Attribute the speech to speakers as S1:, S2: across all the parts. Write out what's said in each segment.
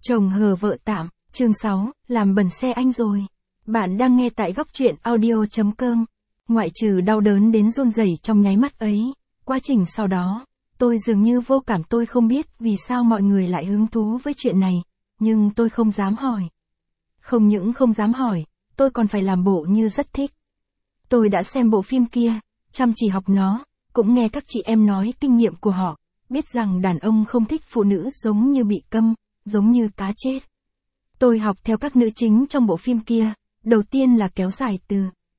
S1: Chồng hờ vợ tạm, chương 6, làm bẩn xe anh rồi. Bạn đang nghe tại góc truyện audio.com. Ngoại trừ đau đớn đến run rẩy trong nháy mắt ấy, quá trình sau đó, tôi dường như vô cảm. Tôi không biết vì sao mọi người lại hứng thú với chuyện này, nhưng tôi không dám hỏi. Không những không dám hỏi, tôi còn phải làm bộ như rất thích. Tôi đã xem bộ phim kia, chăm chỉ học nó, cũng nghe các chị em nói kinh nghiệm của họ, biết rằng đàn ông không thích phụ nữ giống như bị câm, giống như cá chết. Tôi học theo các nữ chính trong bộ phim kia, đầu tiên là kéo dài từ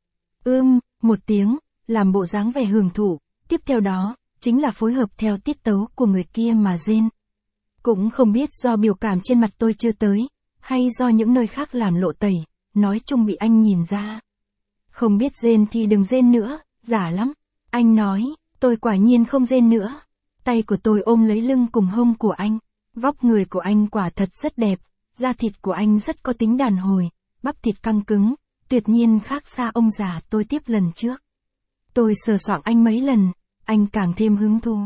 S1: một tiếng, làm bộ dáng vẻ hưởng thụ, tiếp theo đó, chính là phối hợp theo tiết tấu của người kia mà rên. Cũng không biết do biểu cảm trên mặt tôi chưa tới, hay do những nơi khác làm lộ tẩy, nói chung bị anh nhìn ra. Không biết rên thì đừng rên nữa, giả lắm. Anh nói, tôi quả nhiên không rên nữa. Tay của tôi ôm lấy lưng cùng hông của anh. Vóc người của anh quả thật rất đẹp, da thịt của anh rất có tính đàn hồi, bắp thịt căng cứng, tuyệt nhiên khác xa ông già tôi tiếp lần trước. Tôi sờ soạng anh mấy lần, anh càng thêm hứng thú.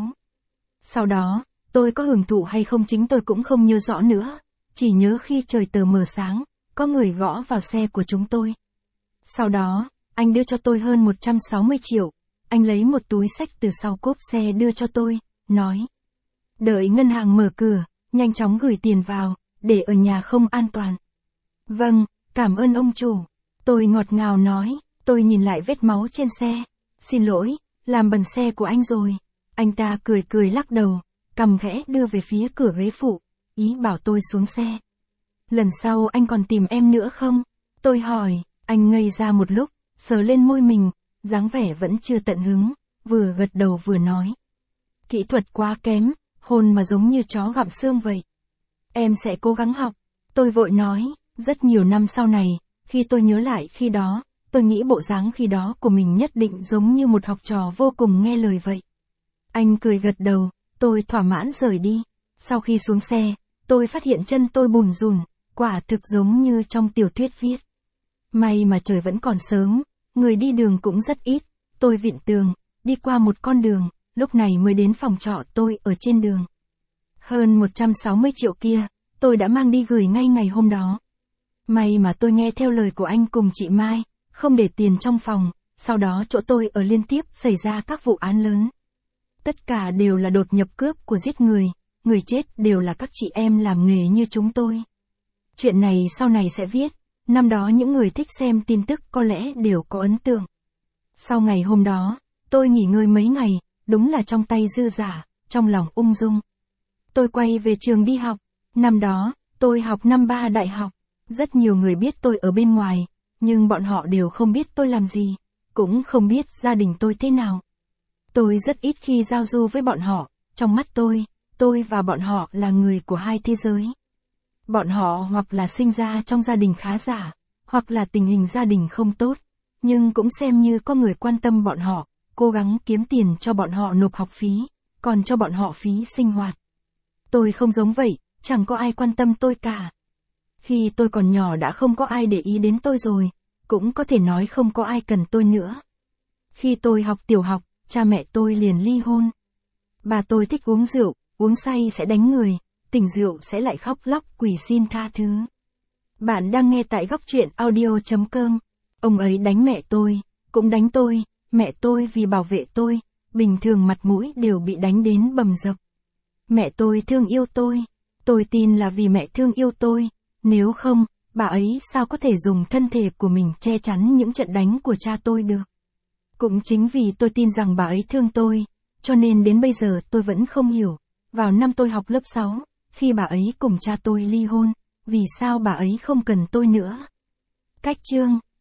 S1: Sau đó, tôi có hưởng thụ hay không chính tôi cũng không nhớ rõ nữa, chỉ nhớ khi trời tờ mờ sáng, có người gõ vào xe của chúng tôi. Sau đó, anh đưa cho tôi hơn 160 triệu, anh lấy một túi xách từ sau cốp xe đưa cho tôi, nói. Đợi ngân hàng mở cửa, nhanh chóng gửi tiền vào, để ở nhà không an toàn. Vâng, cảm ơn ông chủ. Tôi ngọt ngào nói, tôi nhìn lại vết máu trên xe. Xin lỗi, làm bẩn xe của anh rồi. Anh ta cười cười lắc đầu, cầm khẽ đưa về phía cửa ghế phụ, ý bảo tôi xuống xe. Lần sau anh còn tìm em nữa không? Tôi hỏi, anh ngây ra một lúc, sờ lên môi mình, dáng vẻ vẫn chưa tận hứng, vừa gật đầu vừa nói. Kỹ thuật quá kém, hôn mà giống như chó gặm xương vậy. Em sẽ cố gắng học. Tôi vội nói, rất nhiều năm sau này, khi tôi nhớ lại khi đó, tôi nghĩ bộ dáng khi đó của mình nhất định giống như một học trò vô cùng nghe lời vậy. Anh cười gật đầu, tôi thỏa mãn rời đi. Sau khi xuống xe, tôi phát hiện chân tôi bùn rùn, quả thực giống như trong tiểu thuyết viết. May mà trời vẫn còn sớm, người đi đường cũng rất ít, tôi vịn tường, đi qua một con đường, lúc này mới đến phòng trọ tôi ở trên đường. Hơn 160 triệu kia, tôi đã mang đi gửi ngay ngày hôm đó. May mà tôi nghe theo lời của anh cùng chị Mai, không để tiền trong phòng, sau đó chỗ tôi ở liên tiếp xảy ra các vụ án lớn. Tất cả đều là đột nhập cướp của giết người chết đều là các chị em làm nghề như chúng tôi. Chuyện này sau này sẽ viết, năm đó những người thích xem tin tức có lẽ đều có ấn tượng. Sau ngày hôm đó, tôi nghỉ ngơi mấy ngày, đúng là trong tay dư giả, trong lòng ung dung. Tôi quay về trường đi học, năm đó, tôi học năm 3 đại học, rất nhiều người biết tôi ở bên ngoài, nhưng bọn họ đều không biết tôi làm gì, cũng không biết gia đình tôi thế nào. Tôi rất ít khi giao du với bọn họ, trong mắt tôi và bọn họ là người của hai thế giới. Bọn họ hoặc là sinh ra trong gia đình khá giả, hoặc là tình hình gia đình không tốt, nhưng cũng xem như có người quan tâm bọn họ, cố gắng kiếm tiền cho bọn họ nộp học phí, còn cho bọn họ phí sinh hoạt. Tôi không giống vậy, chẳng có ai quan tâm tôi cả. Khi tôi còn nhỏ đã không có ai để ý đến tôi rồi, cũng có thể nói không có ai cần tôi nữa. Khi tôi học tiểu học, cha mẹ tôi liền ly hôn. Bà tôi thích uống rượu, uống say sẽ đánh người, tỉnh rượu sẽ lại khóc lóc quỳ xin tha thứ. Bạn đang nghe tại góc truyện audio.com. Ông ấy đánh mẹ tôi, cũng đánh tôi, mẹ tôi vì bảo vệ tôi, bình thường mặt mũi đều bị đánh đến bầm dập. Mẹ tôi thương yêu tôi tin là vì mẹ thương yêu tôi, nếu không, bà ấy sao có thể dùng thân thể của mình che chắn những trận đánh của cha tôi được. Cũng chính vì tôi tin rằng bà ấy thương tôi, cho nên đến bây giờ tôi vẫn không hiểu, vào năm tôi học lớp 6, khi bà ấy cùng cha tôi ly hôn, vì sao bà ấy không cần tôi nữa. Cách chương